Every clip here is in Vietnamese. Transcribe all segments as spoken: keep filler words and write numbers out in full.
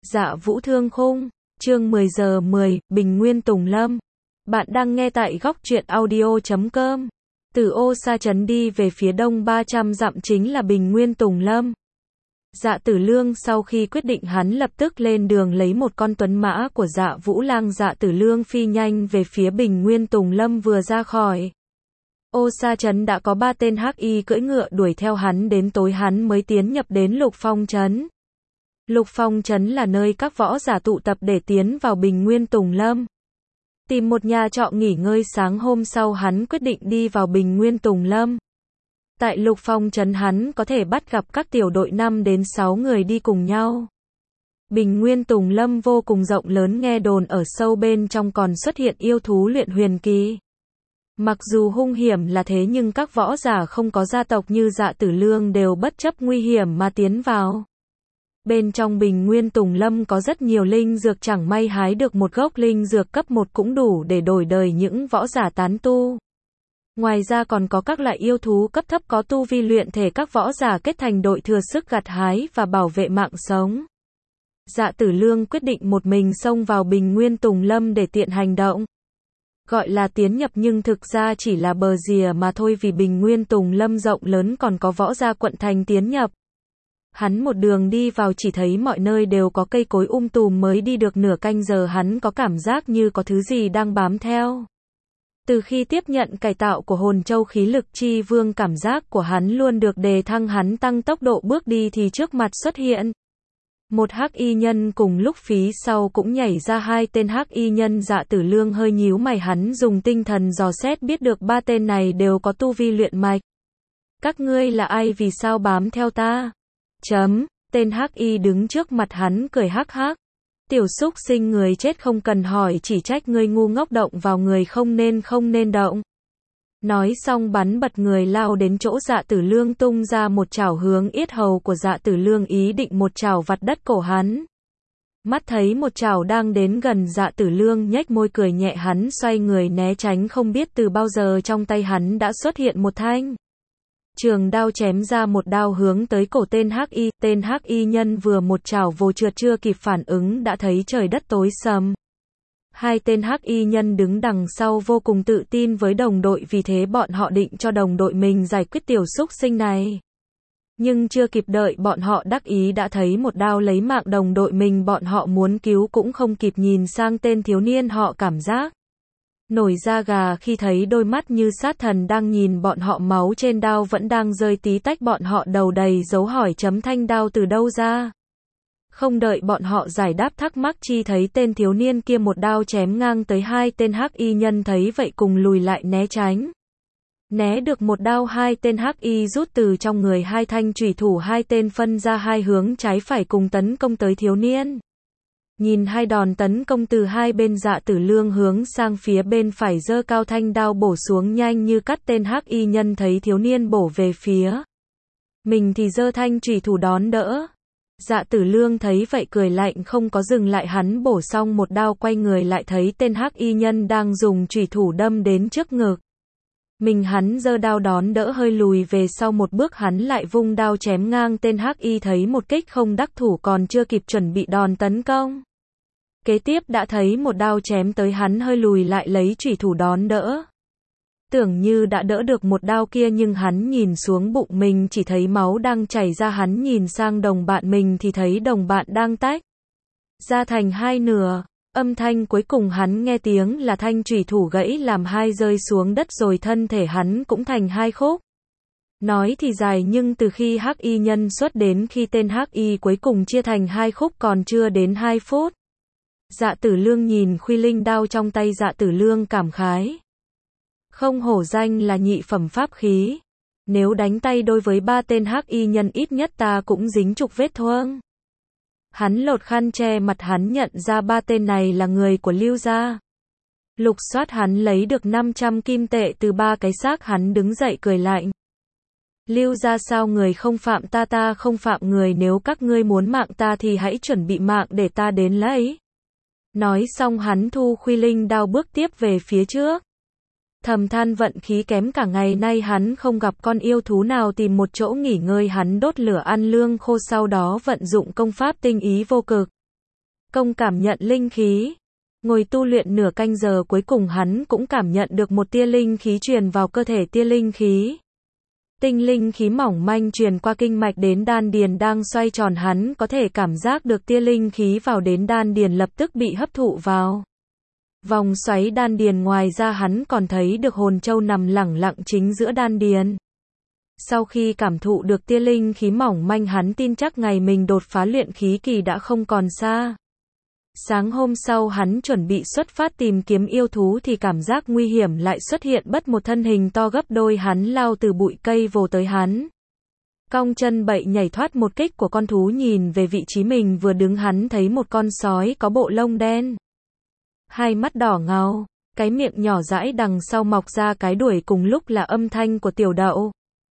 Dạ Vũ Thương Khung, chương mười giờ mười, Bình Nguyên Tùng Lâm. Bạn đang nghe tại góc truyện audio chấm com. Từ Ô Sa Trấn đi về phía đông ba trăm dặm chính là Bình Nguyên Tùng Lâm. Dạ Tử Lương sau khi quyết định hắn lập tức lên đường lấy một con tuấn mã của Dạ Vũ Lang. Dạ Tử Lương phi nhanh về phía Bình Nguyên Tùng Lâm, vừa ra khỏi Ô Sa Trấn đã có ba tên hắc y cưỡi ngựa đuổi theo hắn, đến tối hắn mới tiến nhập đến Lục Phong Trấn. Lục Phong Trấn là nơi các võ giả tụ tập để tiến vào Bình Nguyên Tùng Lâm. Tìm một nhà trọ nghỉ ngơi, sáng hôm sau hắn quyết định đi vào Bình Nguyên Tùng Lâm. Tại Lục Phong Trấn hắn có thể bắt gặp các tiểu đội năm đến sáu người đi cùng nhau. Bình Nguyên Tùng Lâm vô cùng rộng lớn, nghe đồn ở sâu bên trong còn xuất hiện yêu thú luyện huyền kỳ. Mặc dù hung hiểm là thế nhưng các võ giả không có gia tộc như Dạ Tử Lương đều bất chấp nguy hiểm mà tiến vào. Bên trong Bình Nguyên Tùng Lâm có rất nhiều linh dược, chẳng may hái được một gốc linh dược cấp một cũng đủ để đổi đời những võ giả tán tu. Ngoài ra còn có các loại yêu thú cấp thấp có tu vi luyện thể, các võ giả kết thành đội thừa sức gặt hái và bảo vệ mạng sống. Dạ Tử Lương quyết định một mình xông vào Bình Nguyên Tùng Lâm để tiện hành động. Gọi là tiến nhập nhưng thực ra chỉ là bờ rìa mà thôi, vì Bình Nguyên Tùng Lâm rộng lớn còn có võ gia quận thành tiến nhập. Hắn một đường đi vào chỉ thấy mọi nơi đều có cây cối um tùm, mới đi được nửa canh giờ hắn có cảm giác như có thứ gì đang bám theo. Từ khi tiếp nhận cải tạo của hồn châu khí lực chi vương, cảm giác của hắn luôn được đề thăng, hắn tăng tốc độ bước đi thì trước mặt xuất hiện một hắc y nhân, cùng lúc phía sau cũng nhảy ra hai tên hắc y nhân. Dạ Tử Lương hơi nhíu mày, hắn dùng tinh thần dò xét biết được ba tên này đều có tu vi luyện mạch. Các ngươi là ai, vì sao bám theo ta? Chấm, tên hắc y đứng trước mặt hắn cười hắc hắc. Tiểu xúc sinh, người chết không cần hỏi, chỉ trách ngươi ngu ngốc, động vào người không nên không nên động. Nói xong bắn bật người lao đến chỗ Dạ Tử Lương, tung ra một chảo hướng yết hầu của Dạ Tử Lương, ý định một chảo vặt đất cổ hắn. Mắt thấy một chảo đang đến gần, Dạ Tử Lương nhếch môi cười nhẹ, hắn xoay người né tránh, không biết từ bao giờ trong tay hắn đã xuất hiện một thanh trường đao, chém ra một đao hướng tới cổ tên hắc y. Tên hắc y nhân vừa một chảo vồ trượt, chưa kịp phản ứng đã thấy trời đất tối sầm. Hai tên hắc y nhân đứng đằng sau vô cùng tự tin với đồng đội, vì thế bọn họ định cho đồng đội mình giải quyết tiểu xúc sinh này. Nhưng chưa kịp đợi bọn họ đắc ý đã thấy một đao lấy mạng đồng đội mình, bọn họ muốn cứu cũng không kịp, nhìn sang tên thiếu niên, họ cảm giác nổi da gà khi thấy đôi mắt như sát thần đang nhìn bọn họ, máu trên đao vẫn đang rơi tí tách, bọn họ đầu đầy dấu hỏi chấm, thanh đao từ đâu ra? Không đợi bọn họ giải đáp thắc mắc, chi thấy tên thiếu niên kia một đao chém ngang tới. Hai tên hắc y nhân thấy vậy cùng lùi lại né tránh. Né được một đao, hai tên hắc y rút từ trong người hai thanh chủy thủ, hai tên phân ra hai hướng trái phải cùng tấn công tới thiếu niên. Nhìn hai đòn tấn công từ hai bên, Dạ Tử Lương hướng sang phía bên phải giơ cao thanh đao bổ xuống nhanh như cắt. Tên hắc y nhân thấy thiếu niên bổ về phía mình thì giơ thanh chủy thủ đón đỡ. Dạ Tử Lương thấy vậy cười lạnh, không có dừng lại, hắn bổ xong một đao quay người lại thấy tên hắc y nhân đang dùng chủy thủ đâm đến trước ngực mình, hắn giơ đao đón đỡ, hơi lùi về sau một bước, hắn lại vung đao chém ngang. Tên hắc y thấy một kích không đắc thủ, còn chưa kịp chuẩn bị đòn tấn công kế tiếp đã thấy một đao chém tới, hắn hơi lùi lại lấy chủy thủ đón đỡ. Tưởng như đã đỡ được một đao kia, nhưng hắn nhìn xuống bụng mình chỉ thấy máu đang chảy ra, hắn nhìn sang đồng bạn mình thì thấy đồng bạn đang tách ra thành hai nửa. Âm thanh cuối cùng hắn nghe tiếng là thanh chủy thủ gãy làm hai, rơi xuống đất, rồi thân thể hắn cũng thành hai khúc. Nói thì dài nhưng từ khi hắc y nhân xuất đến khi tên hắc y cuối cùng chia thành hai khúc còn chưa đến hai phút. Dạ Tử Lương nhìn khuy linh đao trong tay, Dạ Tử Lương cảm khái. Không hổ danh là nhị phẩm pháp khí. Nếu đánh tay đối với ba tên hắc y nhân ít nhất ta cũng dính chục vết thương. Hắn lột khăn che mặt, hắn nhận ra ba tên này là người của Lưu gia. Lục soát hắn lấy được năm trăm kim tệ từ ba cái xác, hắn đứng dậy cười lạnh. Lưu gia sao, người không phạm ta, ta không phạm người, nếu các ngươi muốn mạng ta thì hãy chuẩn bị mạng để ta đến lấy. Nói xong hắn thu khuy linh đao bước tiếp về phía trước. Thầm than vận khí kém, cả ngày nay hắn không gặp con yêu thú nào, tìm một chỗ nghỉ ngơi hắn đốt lửa ăn lương khô, sau đó vận dụng công pháp tinh ý vô cực. công cảm nhận linh khí. Ngồi tu luyện nửa canh giờ cuối cùng hắn cũng cảm nhận được một tia linh khí truyền vào cơ thể. Tia linh khí tinh linh khí mỏng manh truyền qua kinh mạch đến đan điền đang xoay tròn, hắn có thể cảm giác được tia linh khí vào đến đan điền lập tức bị hấp thụ vào vòng xoáy đan điền. Ngoài ra hắn còn thấy được hồn châu nằm lẳng lặng chính giữa đan điền. Sau khi cảm thụ được tia linh khí mỏng manh, hắn tin chắc ngày mình đột phá luyện khí kỳ đã không còn xa. Sáng hôm sau hắn chuẩn bị xuất phát tìm kiếm yêu thú thì cảm giác nguy hiểm lại xuất hiện, bất một thân hình to gấp đôi hắn lao từ bụi cây vồ tới hắn. Cong chân bậy nhảy thoát một kích của con thú, nhìn về vị trí mình vừa đứng hắn thấy một con sói có bộ lông đen, hai mắt đỏ ngầu, cái miệng nhỏ dãi đằng sau mọc ra cái đuôi, cùng lúc là âm thanh của tiểu đậu.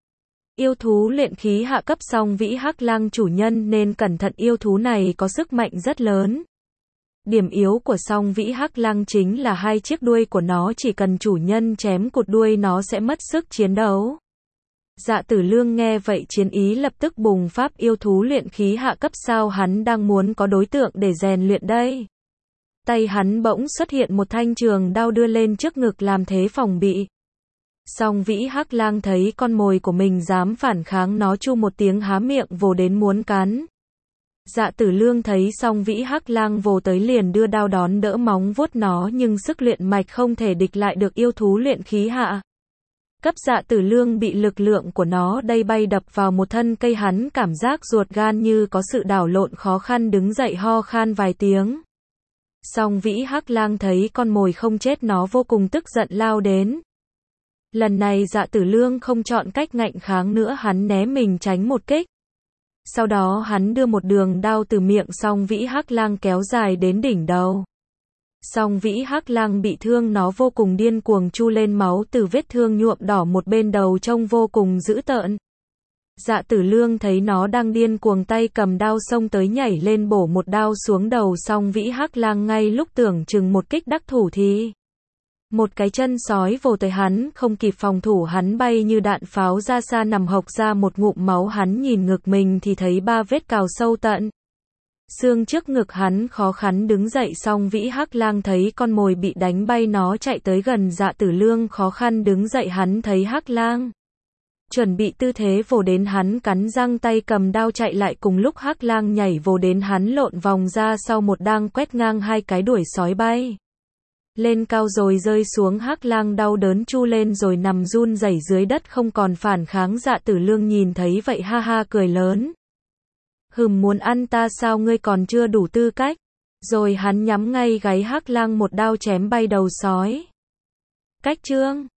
Yêu thú luyện khí hạ cấp Song Vĩ Hắc Lang, chủ nhân nên cẩn thận, yêu thú này có sức mạnh rất lớn. Điểm yếu của Song Vĩ Hắc Lang chính là hai chiếc đuôi của nó, chỉ cần chủ nhân chém cụt đuôi nó sẽ mất sức chiến đấu. Dạ Tử Lương nghe vậy chiến ý lập tức bùng phát, yêu thú luyện khí hạ cấp sao hắn đang muốn có đối tượng để rèn luyện đây. Tay hắn bỗng xuất hiện một thanh trường đao đưa lên trước ngực làm thế phòng bị. Song Vĩ Hắc Lang thấy con mồi của mình dám phản kháng, nó chu một tiếng há miệng vồ đến muốn cắn. Dạ Tử Lương thấy Song Vĩ Hắc Lang vồ tới liền đưa đao đón đỡ móng vuốt nó, nhưng sức luyện mạch không thể địch lại được yêu thú luyện khí hạ cấp. Dạ Tử Lương bị lực lượng của nó đây bay đập vào một thân cây, hắn cảm giác ruột gan như có sự đảo lộn, khó khăn đứng dậy ho khan vài tiếng. Song Vĩ Hắc Lang thấy con mồi không chết, nó vô cùng tức giận lao đến. Lần này Dạ Tử Lương không chọn cách ngạnh kháng nữa, hắn né mình tránh một kích. Sau đó hắn đưa một đường đao từ miệng Song Vĩ Hắc Lang kéo dài đến đỉnh đầu. Song Vĩ Hắc Lang bị thương, nó vô cùng điên cuồng chu lên, máu từ vết thương nhuộm đỏ một bên đầu trông vô cùng dữ tợn. Dạ Tử Lương thấy nó đang điên cuồng, tay cầm đao xông tới nhảy lên bổ một đao xuống đầu Song Vĩ Hắc Lang. Ngay lúc tưởng chừng một kích đắc thủ thì một cái chân sói vồ tới, hắn không kịp phòng thủ, hắn bay như đạn pháo ra xa, nằm hộc ra một ngụm máu. Hắn nhìn ngực mình thì thấy ba vết cào sâu tận xương trước ngực, hắn khó khăn đứng dậy. Song Vĩ Hắc Lang thấy con mồi bị đánh bay, nó chạy tới gần Dạ Tử Lương, khó khăn đứng dậy, hắn thấy Hắc Lang chuẩn bị tư thế vồ đến, hắn cắn răng tay cầm đao chạy lại, cùng lúc Hắc Lang nhảy vồ đến, hắn lộn vòng ra sau một đang quét ngang hai cái đuổi sói bay lên cao rồi rơi xuống. Hắc Lang đau đớn chu lên rồi nằm run rẩy dưới đất không còn phản kháng. Dạ Tử Lương nhìn thấy vậy ha ha cười lớn. Hừm, muốn ăn ta sao, ngươi còn chưa đủ tư cách. Rồi hắn nhắm ngay gáy Hắc Lang một đao chém bay đầu sói. Cách chương